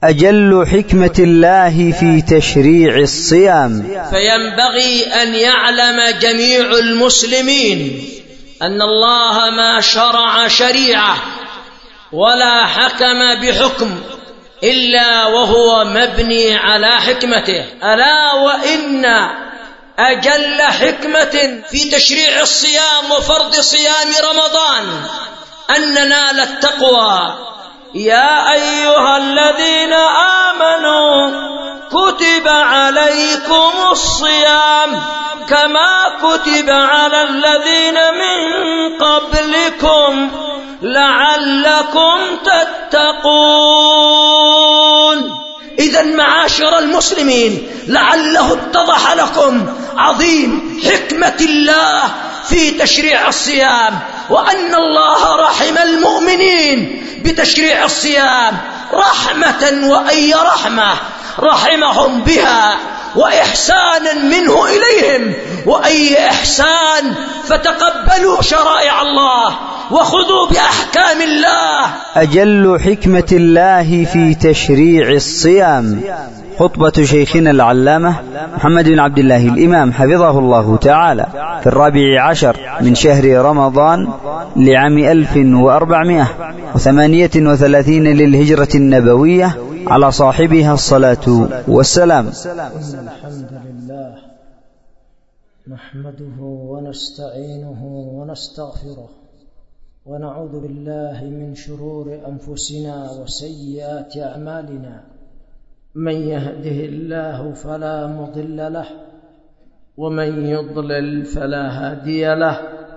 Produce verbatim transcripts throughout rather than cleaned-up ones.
أجل حكمة الله في تشريع الصيام. فينبغي أن يعلم جميع المسلمين أن الله ما شرع شريعة ولا حكم بحكم إلا وهو مبني على حكمته. ألا وإن أجل حكمة في تشريع الصيام وفرض صيام رمضان أن ننال التقوى. يا أيها الذين آمنوا كتب عليكم الصيام كما كتب على الذين من قبلكم لعلكم تتقون. إذن معاشر المسلمين، لعله اتضح لكم عظيم حكمة الله في تشريع الصيام، وأن الله رحم المؤمنين بتشريع الصيام رحمة، وأي رحمة رحمهم بها وإحسانا منه إليهم، وأي إحسان. فتقبلوا شرائع الله وخذوا بأحكام الله. أجل حكمة الله في تشريع الصيام. خطبة شيخنا العلامة محمد بن عبد الله الإمام حفظه الله تعالى في الرابع عشر من شهر رمضان لعام ألف وأربعمائة وثمانية وثلاثين للهجرة النبوية على صاحبها الصلاة والسلام. الحمد لله نحمده ونستعينه ونستغفره ونعوذ بالله من شرور أنفسنا وسيئات أعمالنا. من يهده الله فلا مضل له ومن يضلل فلا هادي له،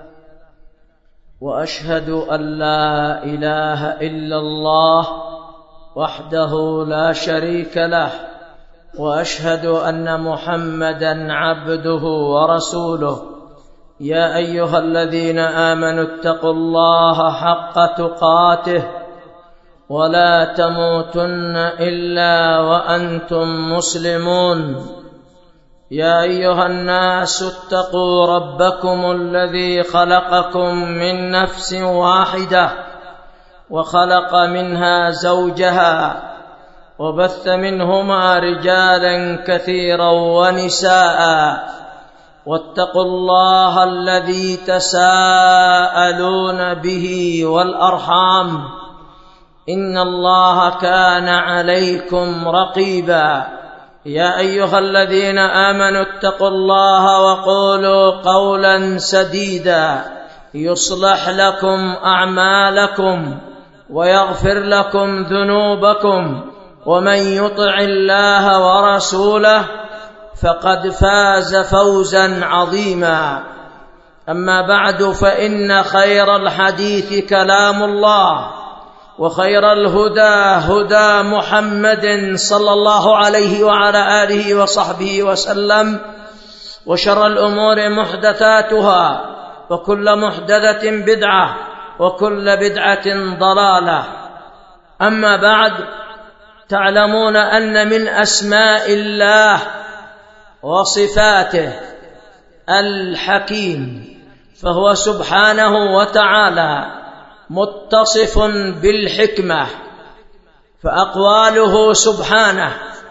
وأشهد أن لا إله إلا الله وحده لا شريك له، وأشهد أن محمدًا عبده ورسوله. يا أيها الذين آمنوا اتقوا الله حق تقاته ولا تموتن إلا وأنتم مسلمون. يا أيها الناس اتقوا ربكم الذي خلقكم من نفس واحدة وخلق منها زوجها وبث منهما رجالا كثيرا ونساء، واتقوا الله الذي تساءلون به والأرحام إن الله كان عليكم رقيبا. يا أيها الذين آمنوا اتقوا الله وقولوا قولا سديدا يصلح لكم أعمالكم ويغفر لكم ذنوبكم، ومن يطع الله ورسوله فقد فاز فوزا عظيما. أما بعد، فإن خير الحديث كلام الله، وخير الهدى هدى محمد صلى الله عليه وعلى آله وصحبه وسلم، وشر الأمور محدثاتها، وكل محدثة بدعة، وكل بدعة ضلالة. أما بعد، تعلمون أن من أسماء الله وصفاته الحكيم، فهو سبحانه وتعالى متصف بالحكمة، فأقواله سبحانه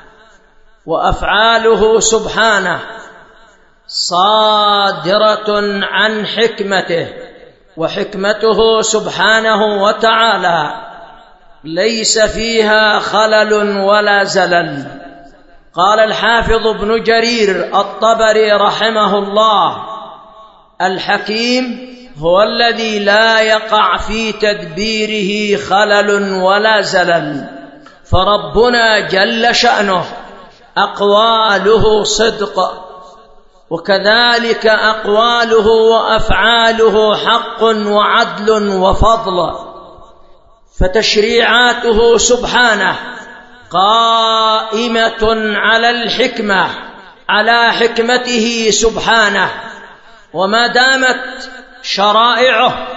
وأفعاله سبحانه صادرة عن حكمته، وحكمته سبحانه وتعالى ليس فيها خلل ولا زلل. قال الحافظ ابن جرير الطبري رحمه الله: الحكيم هو الذي لا يقع في تدبيره خلل ولا زلل. فربنا جل شأنه أقواله صدق، وكذلك أقواله وأفعاله حق وعدل وفضل. فتشريعاته سبحانه قائمة على الحكمة، على حكمته سبحانه. وما دامت شرائعه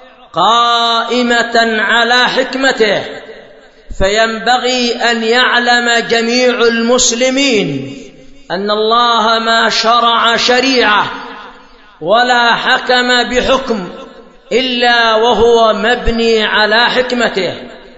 قائمة على حكمته، فينبغي أن يعلم جميع المسلمين أن الله ما شرع شريعة ولا حكم بحكم إلا وهو مبني على حكمته.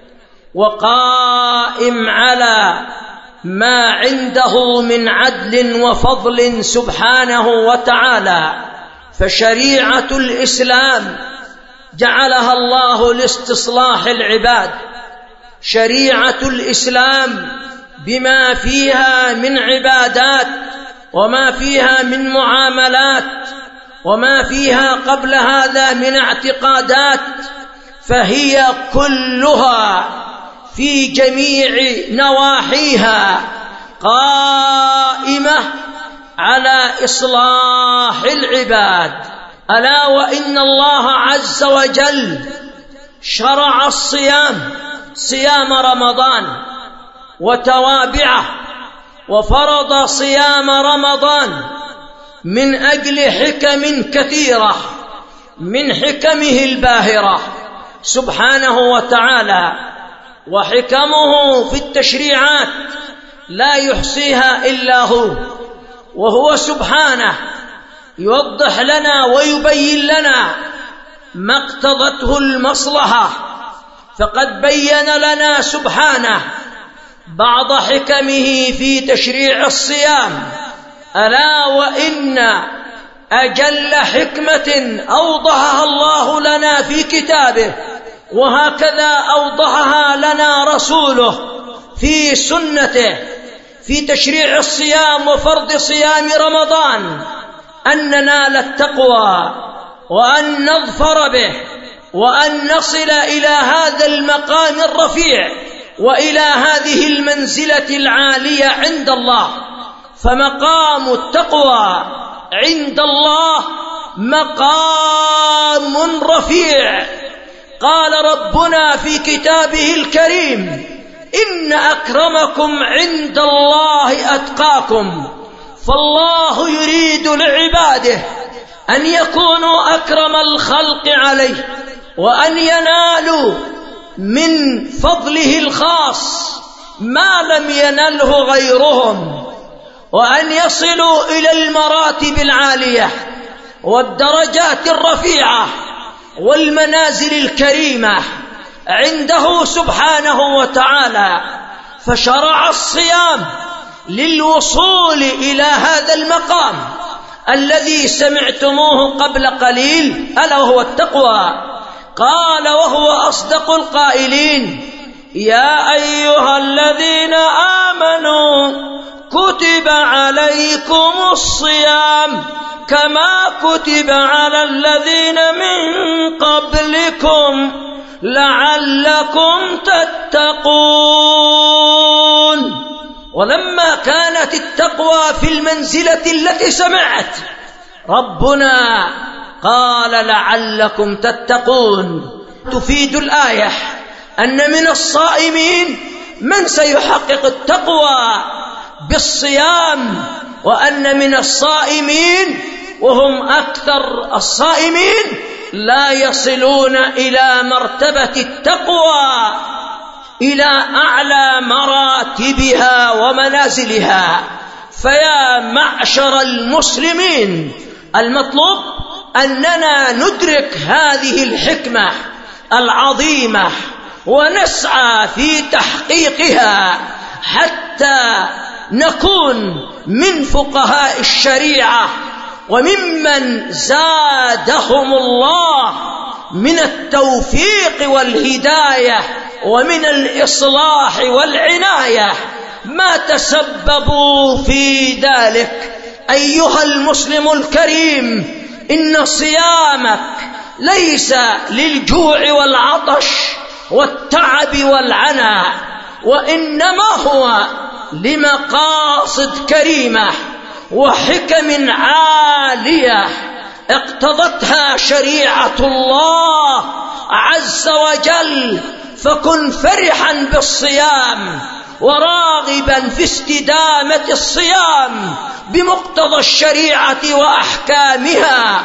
وقائم على ما عنده من عدل وفضل سبحانه وتعالى. فشريعة الإسلام جعلها الله لاستصلاح العباد، شريعة الإسلام بما فيها من عبادات وما فيها من معاملات وما فيها قبل هذا من اعتقادات، فهي كلها في جميع نواحيها قائمة على إصلاح العباد. ألا وإن الله عز وجل شرع الصيام، صيام رمضان وتوابعه، وفرض صيام رمضان من أجل حكم كثيرة من حكمه الباهرة سبحانه وتعالى، وحكمه في التشريعات لا يحصيها إلا هو، وهو سبحانه يوضح لنا ويبين لنا ما اقتضته المصلحة. فقد بين لنا سبحانه بعض حكمه في تشريع الصيام، ألا وإن أجل حكمة أوضحها الله لنا في كتابه، وهكذا أوضحها لنا رسوله في سنته في تشريع الصيام وفرض صيام رمضان، أن ننال التقوى وأن نظفر به وأن نصل إلى هذا المقام الرفيع وإلى هذه المنزلة العالية عند الله. فمقام التقوى عند الله مقام رفيع. قال ربنا في كتابه الكريم: إن أكرمكم عند الله أتقاكم. فالله يريد لعباده أن يكونوا أكرم الخلق عليه، وأن ينالوا من فضله الخاص ما لم ينله غيرهم، وأن يصلوا إلى المراتب العالية والدرجات الرفيعة والمنازل الكريمة عنده سبحانه وتعالى. فشرع الصيام للوصول إلى هذا المقام الذي سمعتموه قبل قليل، ألا وهو التقوى. قال وهو أصدق القائلين: يا أيها الذين آمنوا كتب عليكم الصيام كما كتب على الذين من قبلكم لعلكم تتقون. ولما كانت التقوى في المنزلة التي سمعت ربنا قال لعلكم تتقون، تفيد الآية أن من الصائمين من سيحقق التقوى بالصيام، وأن من الصائمين وهم أكثر الصائمين لا يصلون إلى مرتبة التقوى، إلى أعلى مراتبها ومنازلها. فيا معشر المسلمين، المطلوب أننا ندرك هذه الحكمة العظيمة ونسعى في تحقيقها حتى نكون من فقهاء الشريعة وممن زادهم الله من التوفيق والهداية ومن الإصلاح والعناية ما تسببوا في ذلك. أيها المسلم الكريم، إن صيامك ليس للجوع والعطش والتعب والعناء، وإنما هو لمقاصد كريمة وحكم عالية اقتضتها شريعة الله عز وجل. فكن فرحا بالصيام وراغبا في استدامة الصيام بمقتضى الشريعة وأحكامها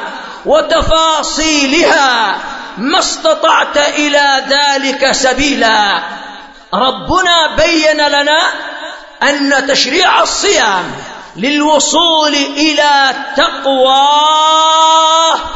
وتفاصيلها ما استطعت إلى ذلك سبيلا. ربنا بين لنا أن تشريع الصيام للوصول إلى تقوى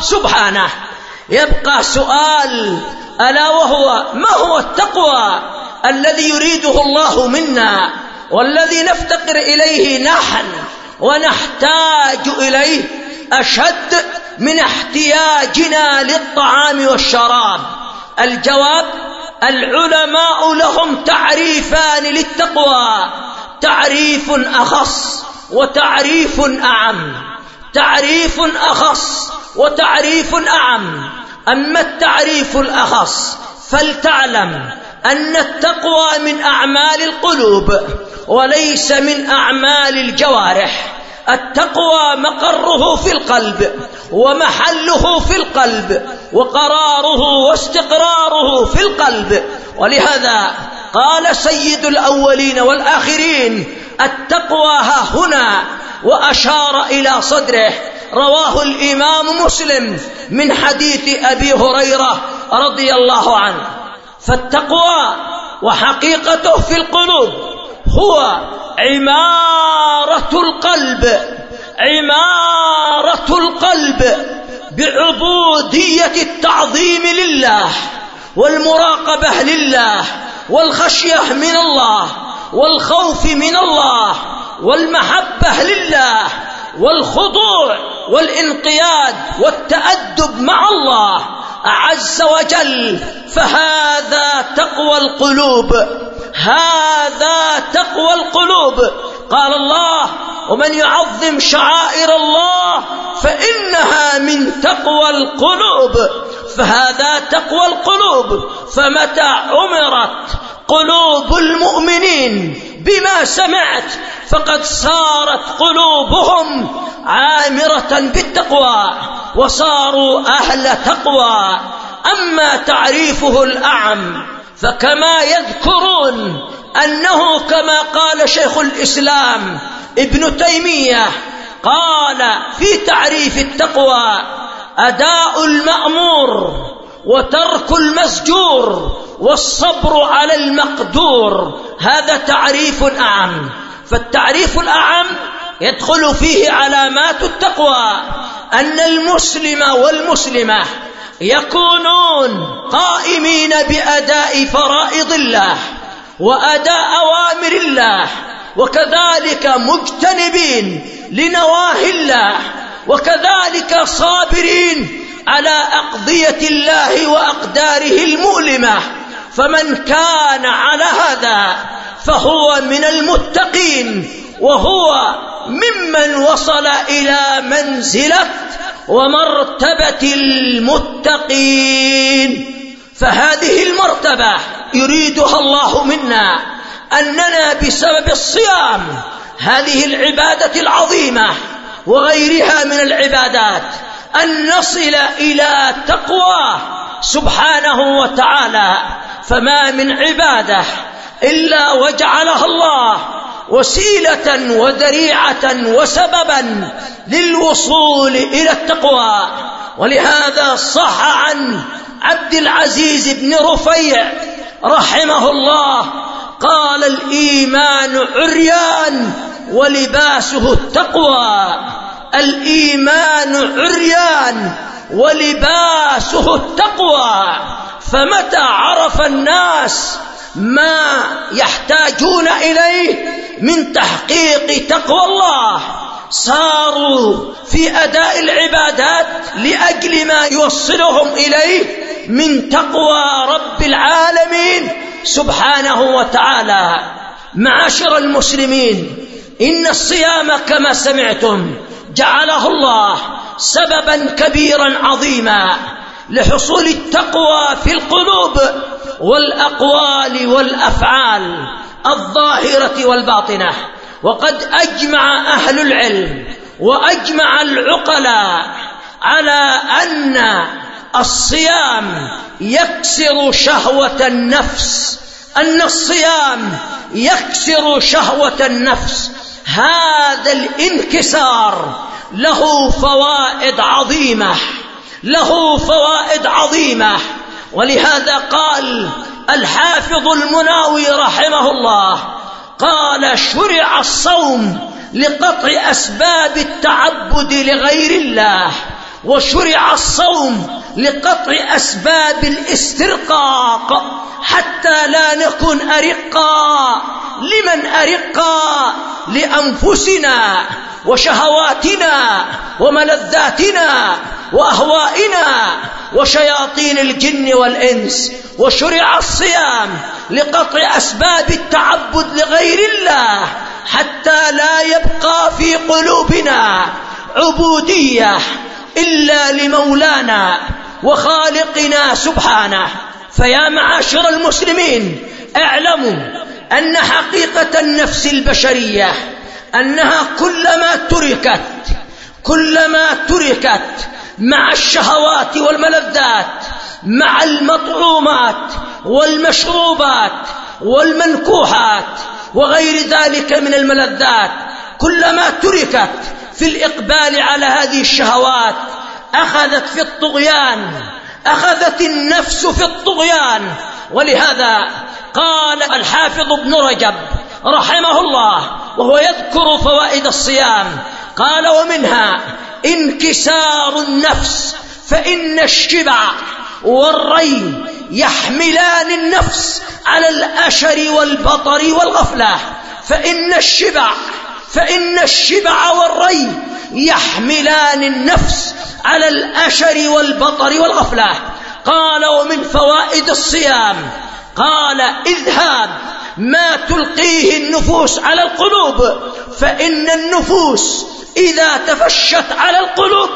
سبحانه. يبقى سؤال، ألا وهو: ما هو التقوى الذي يريده الله منا والذي نفتقر إليه نحن ونحتاج إليه أشد من احتياجنا للطعام والشراب؟ الجواب: العلماء لهم تعريفان للتقوى، تعريف أخص وتعريف أعم. تعريف أخص وتعريف أعم. أما التعريف الأخص فلتعلم أن التقوى من أعمال القلوب وليس من أعمال الجوارح. التقوى مقره في القلب ومحله في القلب وقراره واستقراره في القلب. ولهذا قال سيد الأولين والآخرين: التقوى ها هنا، وأشار إلى صدره. رواه الإمام مسلم من حديث أبي هريرة رضي الله عنه. فالتقوى وحقيقته في القلوب هو عمارة القلب، عمارة القلب بعبودية التعظيم لله والمراقبة لله والخشية من الله والخوف من الله والمحبة لله والخضوع والانقياد والتأدب مع الله عز وجل. فهذا تقوى القلوب، هذا تقوى القلوب. قال الله: ومن يعظم شعائر الله فإنها من تقوى القلوب. فهذا تقوى القلوب. فمتى عمرت قلوب المؤمنين بما سمعت فقد صارت قلوبهم عامرة بالتقوى وصاروا أهل تقوى. أما تعريفه الأعم فكما يذكرون أنه كما قال شيخ الإسلام ابن تيمية، قال في تعريف التقوى: أداء المأمور وترك المسجور والصبر على المقدور. هذا تعريف أعم. فالتعريف الأعم يدخل فيه علامات التقوى: أن المسلم والمسلمة يكونون قائمين بأداء فرائض الله وأداء أوامر الله، وكذلك مجتنبين لنواهي الله، وكذلك صابرين على أقضية الله وأقداره المؤلمة. فمن كان على هذا فهو من المتقين، وهو ممن وصل إلى منزلة ومرتبة المتقين. فهذه المرتبة يريدها الله منا، أننا بسبب الصيام هذه العبادة العظيمة وغيرها من العبادات أن نصل إلى تقوى سبحانه وتعالى. فما من عبادة إلا وجعلها الله وسيلة وذريعة وسببا للوصول إلى التقوى. ولهذا صح عن عبد العزيز بن رفيع رحمه الله قال: الإيمان عريان ولباسه التقوى. الإيمان عريان ولباسه التقوى. فمتى عرف الناس ما يحتاجون إليه من تحقيق تقوى الله صاروا في أداء العبادات لأجل ما يوصلهم إليه من تقوى رب العالمين سبحانه وتعالى. معاشر المسلمين، إن الصيام كما سمعتم جعله الله سببا كبيرا عظيما لحصول التقوى في القلوب والأقوال والأفعال الظاهرة والباطنة. وقد أجمع أهل العلم وأجمع العقلاء على أن الصيام يكسر شهوة النفس، أن الصيام يكسر شهوة النفس. هذا الانكسار له فوائد عظيمة، له فوائد عظيمة. ولهذا قال الحافظ المناوي رحمه الله، قال: شرع الصوم لقطع أسباب التعبد لغير الله، وشرع الصوم لقطع أسباب الاسترقاق حتى لا نكون أرقا. لمن أرقا؟ لأنفسنا وشهواتنا وملذاتنا وأهوائنا وشياطين الجن والإنس. وشرع الصيام لقطع أسباب التعبد لغير الله حتى لا يبقى في قلوبنا عبودية إلا لمولانا وخالقنا سبحانه. فيا معاشر المسلمين، اعلموا أن حقيقة النفس البشرية أنها كلما تركت كلما تركت مع الشهوات والملذات، مع المطعومات والمشروبات والمنكوحات وغير ذلك من الملذات، كلما تركت في الإقبال على هذه الشهوات أخذت في الطغيان، أخذت النفس في الطغيان. ولهذا قال الحافظ ابن رجب رحمه الله وهو يذكر فوائد الصيام، قال: ومنها انكسار النفس، فإن الشبع والري يحملان النفس على الأشر والبطر والغفلة. فإن الشبع فإن الشبع والري يحملان النفس على الأشر والبطر والغفلة. قال: ومن فوائد الصيام، قال: إذهاب ما تلقيه النفوس على القلوب، فإن النفوس إذا تفشت على القلوب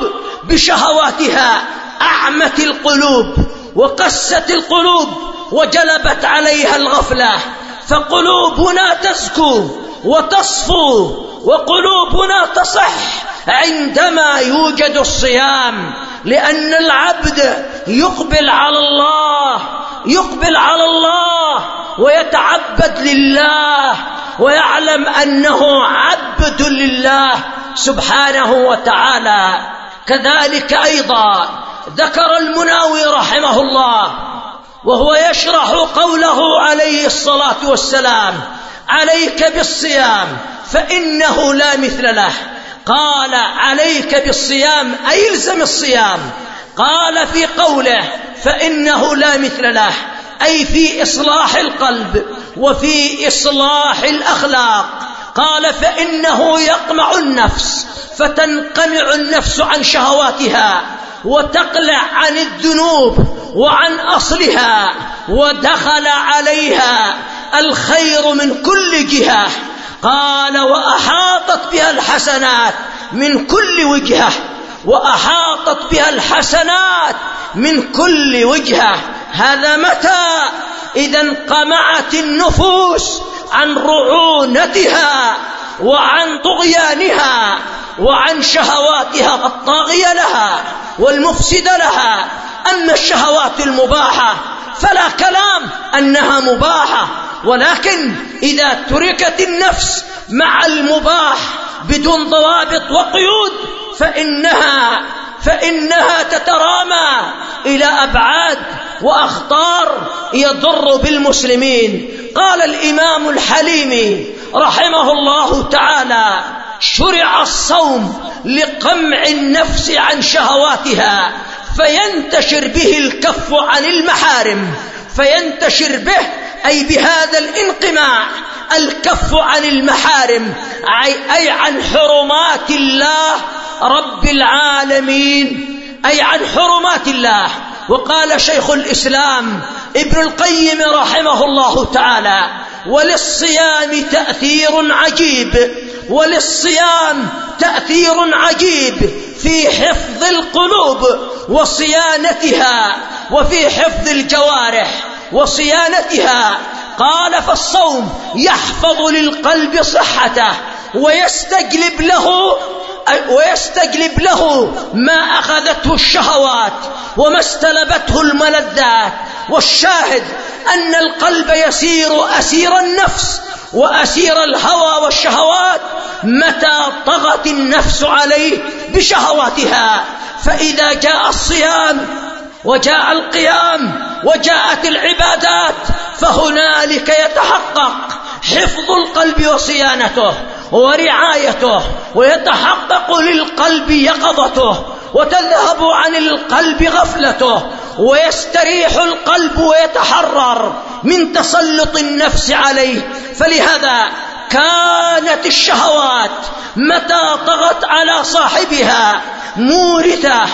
بشهواتها أعمت القلوب وقست القلوب وجلبت عليها الغفلة، فقلوبنا تزكو وتصفو وقلوبنا تصح عندما يوجد الصيام، لأن العبد يقبل على الله يقبل على الله ويتعبد لله ويعلم أنه عبد لله سبحانه وتعالى. كذلك أيضا ذكر المناوي رحمه الله وهو يشرح قوله عليه الصلاة والسلام: عليك بالصيام فإنه لا مثل له. قال: عليك بالصيام أي الزم الصيام. قال في قوله فإنه لا مثل له أي في إصلاح القلب وفي إصلاح الأخلاق. قال: فإنه يقمع النفس فتنقمع النفس عن شهواتها وتقلع عن الذنوب وعن أصلها، ودخل عليها الخير من كل جهة. قال: وأحاطت بها الحسنات من كل وجهة وأحاطت بها الحسنات من كل وجهة. هذا متى؟ إذا انقمعت النفوس عن رعونتها وعن طغيانها وعن شهواتها الطاغية لها والمفسدة لها. أما الشهوات المباحة فلا كلام أنها مباحة، ولكن إذا تركت النفس مع المباح بدون ضوابط وقيود فإنها فإنها تترامى إلى أبعاد وأخطار يضر بالمسلمين. قال الإمام الحليمي رحمه الله تعالى: شرع الصوم لقمع النفس عن شهواتها فينتشر به الكف عن المحارم. فينتشر به أي بهذا الانقماع الكف عن المحارم، أي عن حرمات الله رب العالمين، أي عن حرمات الله. وقال شيخ الإسلام ابن القيم رحمه الله تعالى: وللصيام تأثير عجيب وللصيام تأثير عجيب في حفظ القلوب وصيانتها وفي حفظ الجوارح وصيانتها. قال: فالصوم يحفظ للقلب صحته ويستجلب له ويستجلب له ما أخذته الشهوات وما استلبته الملذات. والشاهد أن القلب يسير أسير النفس وأسير الهوى والشهوات متى طغت النفس عليه بشهواتها. فإذا جاء الصيام وجاء القيام وجاءت العبادات فهنالك يتحقق حفظ القلب وصيانته ورعايته، ويتحقق للقلب يقظته وتذهب عن القلب غفلته، ويستريح القلب ويتحرر من تسلط النفس عليه. فلهذا كانت الشهوات متى طغت على صاحبها مورثة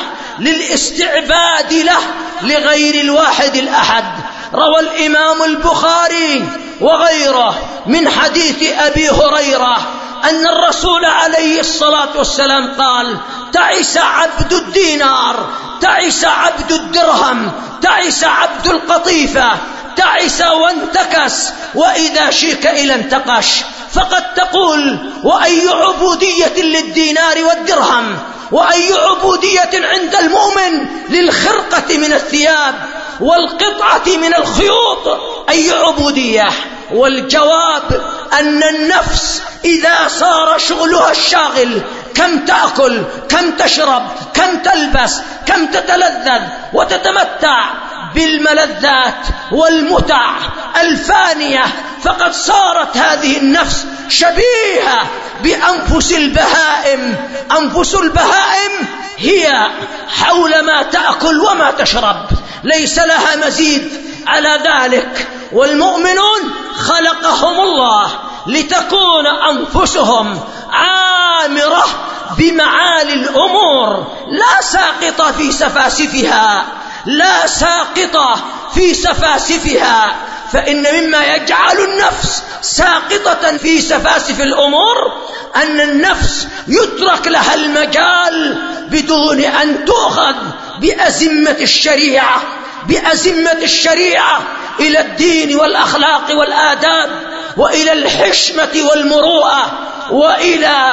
للاستعباد له لغير الواحد الأحد. روى الإمام البخاري وغيره من حديث أبي هريرة أن الرسول عليه الصلاة والسلام قال: تعس عبد الدينار، تعس عبد الدرهم، تعس عبد القطيفة، تعس وانتكس، وإذا شيك إلى انتقش. فقد تقول: وأي عبودية للدينار والدرهم، وأي عبودية عند المؤمن للخرقة من الثياب والقطعة من الخيوط، أي عبودية؟ والجواب أن النفس إذا صار شغلها الشاغل كم تأكل، كم تشرب، كم تلبس، كم تتلذذ وتتمتع بالملذات والمتع الفانية، فقد صارت هذه النفس شبيهة بأنفس البهائم. أنفس البهائم هي حول ما تأكل وما تشرب، ليس لها مزيد على ذلك. والمؤمنون خلقهم الله لتكون أنفسهم عامرة بمعالي الأمور، لا ساقطة في سفاسفها، لا ساقطة في سفاسفها. فإن مما يجعل النفس ساقطة في سفاسف الأمور أن النفس يترك لها المجال بدون أن تؤخذ بأزمة الشريعة، بأزمة الشريعة إلى الدين والأخلاق والآداب، وإلى الحشمة والمروءة، وإلى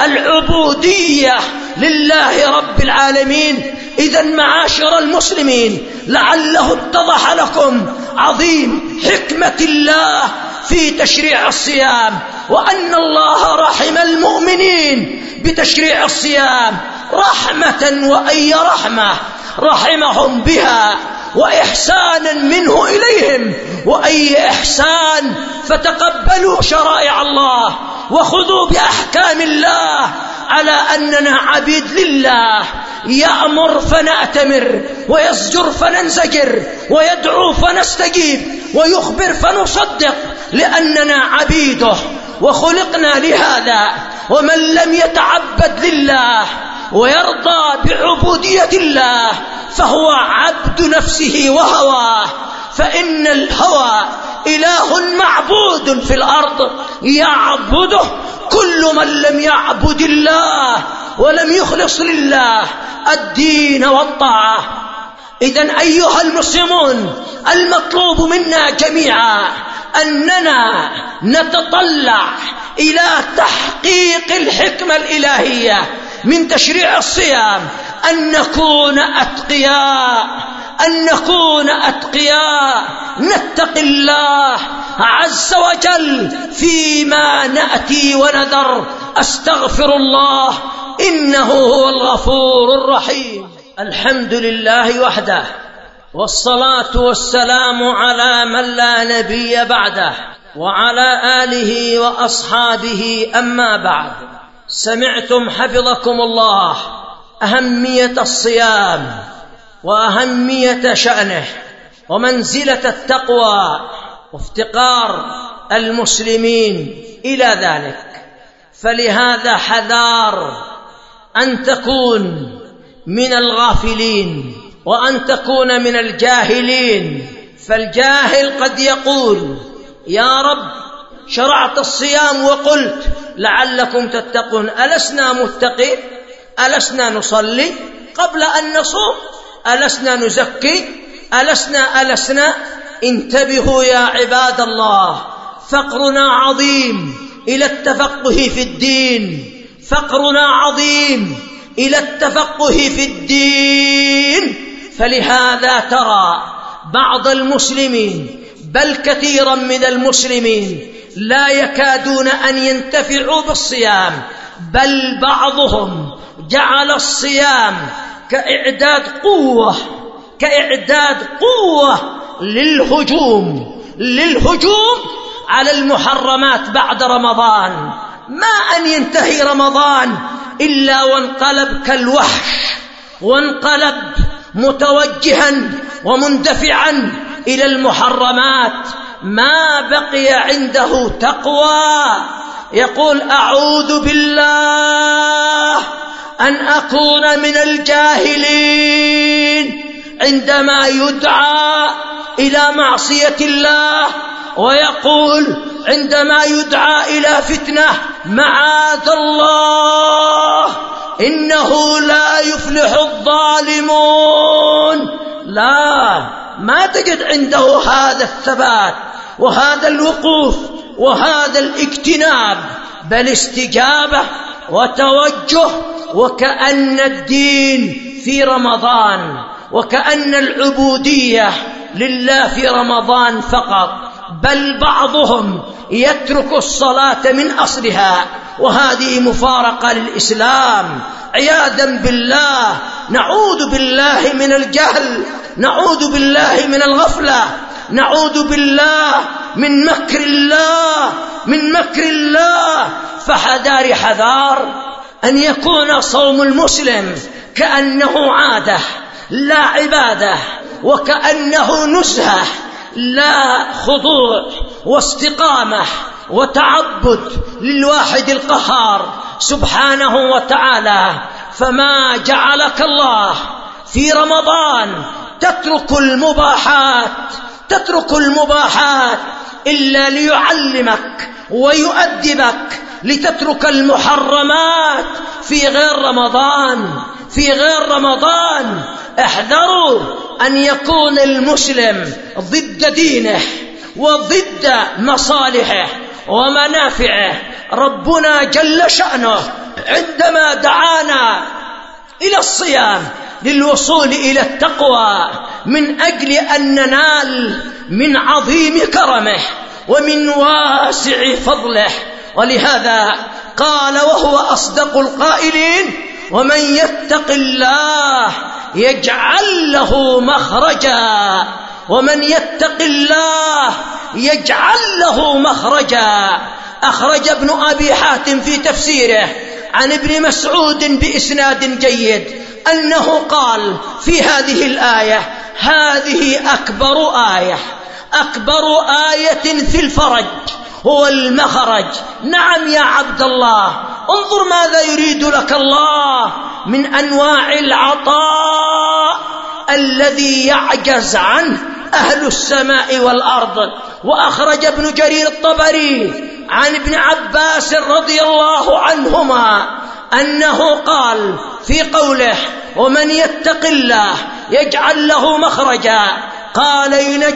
العبودية لله رب العالمين. إذن معاشر المسلمين، لعله اتضح لكم عظيم حكمة الله في تشريع الصيام، وأن الله رحم المؤمنين بتشريع الصيام رحمة، وأي رحمة رحمهم بها، وإحسانا منه إليهم، وأي إحسان. فتقبلوا شرائع الله وخذوا بأحكام الله على أننا عبيد لله، يأمر فنأتمر، ويزجر فننزجر، ويدعو فنستجيب، ويخبر فنصدق، لأننا عبيده وخلقنا لهذا. ومن لم يتعبد لله ويرضى بعبودية الله فهو عبد نفسه وهواه. فإن الهوى إله معبود في الأرض يعبده كل من لم يعبد الله ولم يخلص لله الدين والطاعة. إذن أيها المسلمون، المطلوب منا جميعا أننا نتطلع إلى تحقيق الحكمة الإلهية من تشريع الصيام، أن نكون أتقياء، أن نكون أتقياء، نتقي الله عز وجل فيما نأتي ونذر. أستغفر الله إنه هو الغفور الرحيم. الحمد لله وحده، والصلاة والسلام على من لا نبي بعده، وعلى آله وأصحابه. أما بعد، سمعتم حفظكم الله أهمية الصيام وأهمية شأنه ومنزلة التقوى وافتقار المسلمين إلى ذلك. فلهذا حذار أن تكون من الغافلين وأن تكون من الجاهلين. فالجاهل قد يقول: يا رب شرعت الصيام وقلت لعلكم تتقون، ألسنا متقين؟ ألسنا نصلي قبل أن نصوم؟ ألسنا نزكي؟ ألسنا ألسنا انتبهوا يا عباد الله، فقرنا عظيم إلى التفقه في الدين، فقرنا عظيم إلى التفقه في الدين. فلهذا ترى بعض المسلمين، بل كثيرا من المسلمين، لا يكادون أن ينتفعوا بالصيام، بل بعضهم جعل الصيام كإعداد قوة، كإعداد قوة للهجوم للهجوم على المحرمات بعد رمضان. ما أن ينتهي رمضان إلا وانقلب كالوحش وانقلب متوجها ومندفعا إلى المحرمات، ما بقي عنده تقوى. يقول أعوذ بالله أن أكون من الجاهلين عندما يدعى إلى معصية الله، ويقول عندما يدعى إلى فتنة معاذ الله إنه لا يفلح الظالمون. لا، ما تجد عنده هذا الثبات وهذا الوقوف وهذا الاجتناب، بل استجابة وتوجه، وكأن الدين في رمضان، وكأن العبودية لله في رمضان فقط، بل بعضهم يترك الصلاة من أصلها، وهذه مفارقة للإسلام عياذا بالله. نعوذ بالله من الجهل، نعوذ بالله من الغفلة، نعوذ بالله من مكر الله، من مكر الله. فحذار حذار أن يكون صوم المسلم كأنه عادة لا عبادة، وكأنه نزهة لا خضوع واستقامة وتعبد للواحد القهار سبحانه وتعالى. فما جعلك الله في رمضان تترك المباحات تترك المباحات إلا ليعلمك ويؤدبك لتترك المحرمات في غير رمضان. في غير رمضان احذروا أن يكون المسلم ضد دينه وضد مصالحه ومنافعه. ربنا جل شأنه عندما دعانا إلى الصيام للوصول إلى التقوى من أجل أن ننال من عظيم كرمه ومن واسع فضله، ولهذا قال وهو أصدق القائلين: ومن يتق الله يجعل له مخرجا. ومن يتق الله يجعل له مخرجا. أخرج ابن أبي حاتم في تفسيره عن ابن مسعود بإسناد جيد أنه قال في هذه الآية: هذه أكبر آية أكبر آية في الفرج هو المخرج. نعم يا عبد الله، انظر ماذا يريد لك الله من أنواع العطاء الذي يعجز عنه أهل السماء والأرض. وأخرج ابن جرير الطبري عن ابن عباس رضي الله عنهما أنه قال في قوله: ومن يتق الله يجعل له مخرجا، قال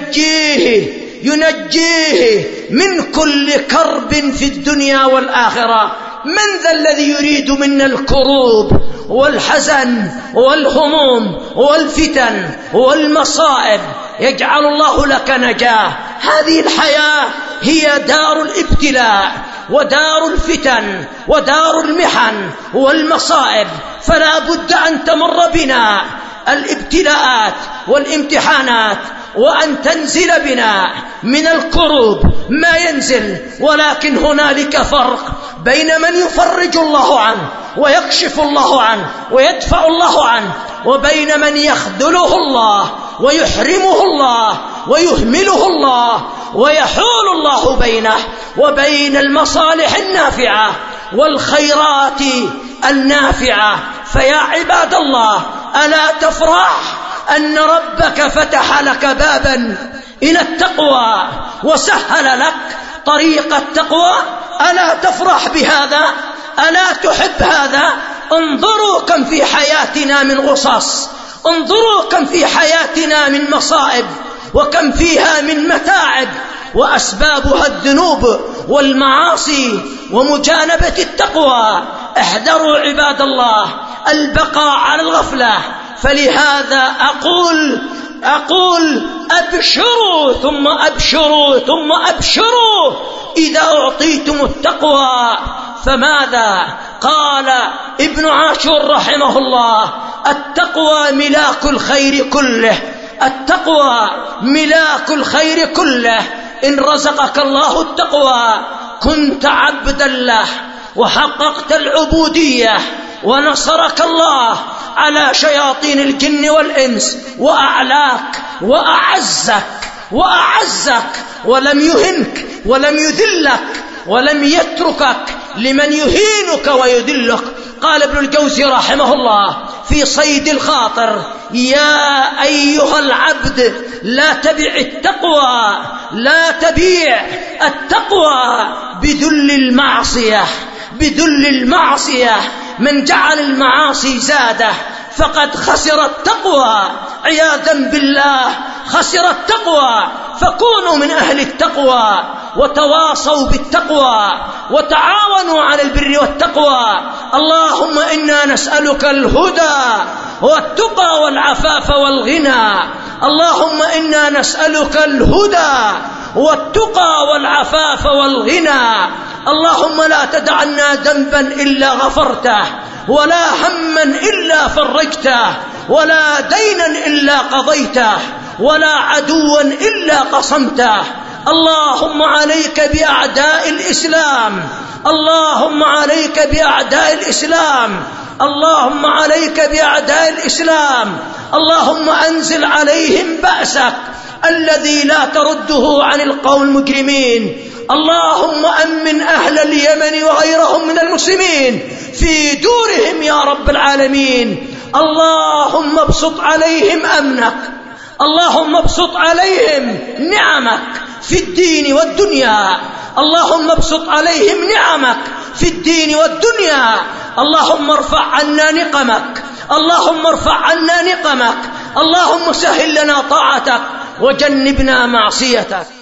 ينجيه ينجيه من كل كرب في الدنيا والآخرة. من ذا الذي يريد منا الكروب والحزن والهموم والفتن والمصائب؟ يجعل الله لك نجاة. هذه الحياة هي دار الابتلاء ودار الفتن ودار المحن والمصائب، فلا بد أن تمر بنا الابتلاءات والامتحانات، وأن تنزل بنا من الكروب ما ينزل. ولكن هنالك فرق بين من يفرج الله عنه ويكشف الله عنه ويدفع الله عنه، وبين من يخذله الله ويحرمه الله ويهمله الله ويحول الله بينه وبين المصالح النافعة والخيرات النافعة. فيا عباد الله، ألا تفرح أن ربك فتح لك بابا إلى التقوى وسهل لك طريق التقوى؟ ألا تفرح بهذا؟ ألا تحب هذا؟ انظروا كم في حياتنا من غصص، انظروا كم في حياتنا من مصائب، وكم فيها من متاعب، وأسبابها الذنوب والمعاصي ومجانبة التقوى. احذروا عباد الله البقاء على الغفلة. فلهذا أقول أقول أبشروا ثم أبشروا ثم أبشروا إذا أعطيتم التقوى. فماذا قال ابن عاشور رحمه الله: التقوى ملاك الخير كله، التقوى ملاك الخير كله. إن رزقك الله التقوى كنت عبدا له وحققت العبودية ونصرك الله على شياطين الجن والإنس، وأعلاك وأعزك وأعزك ولم يهنك ولم يذلك ولم يتركك لمن يهينك ويذلك. قال ابن الجوزي رحمه الله في صيد الخاطر: يا أيها العبد لا تبع التقوى، لا تبيع التقوى بذل المعصية، بذل المعصية. من جعل المعاصي زاده فقد خسر التقوى، عياذا بالله خسر التقوى. فكونوا من أهل التقوى، وتواصوا بالتقوى، وتعاونوا على البر والتقوى. اللهم إنا نسألك الهدى والتقى والعفاف والغنى. اللهم إنا نسألك الهدى والتقى والعفاف والغنى. اللهم لا تدعنا ذنبا إلا غفرته، ولا هما إلا فرجته، ولا دينا إلا قضيته، ولا عدوا إلا قصمته. اللهم عليك بأعداء الإسلام، اللهم عليك بأعداء الإسلام، اللهم عليك بأعداء الإسلام. اللهم أنزل عليهم بأسك الذي لا ترده عن القوم المجرمين. اللهم أمن أهل اليمن وغيرهم من المسلمين في دورهم يا رب العالمين. اللهم ابسط عليهم أمنك، اللهم ابسط عليهم نعمك في الدين والدنيا، اللهم ابسط عليهم نعمك في الدين والدنيا. اللهم ارفع عنا نقمك، اللهم ارفع عنا نقمك. اللهم سهل لنا طاعتك وجنبنا معصيتك.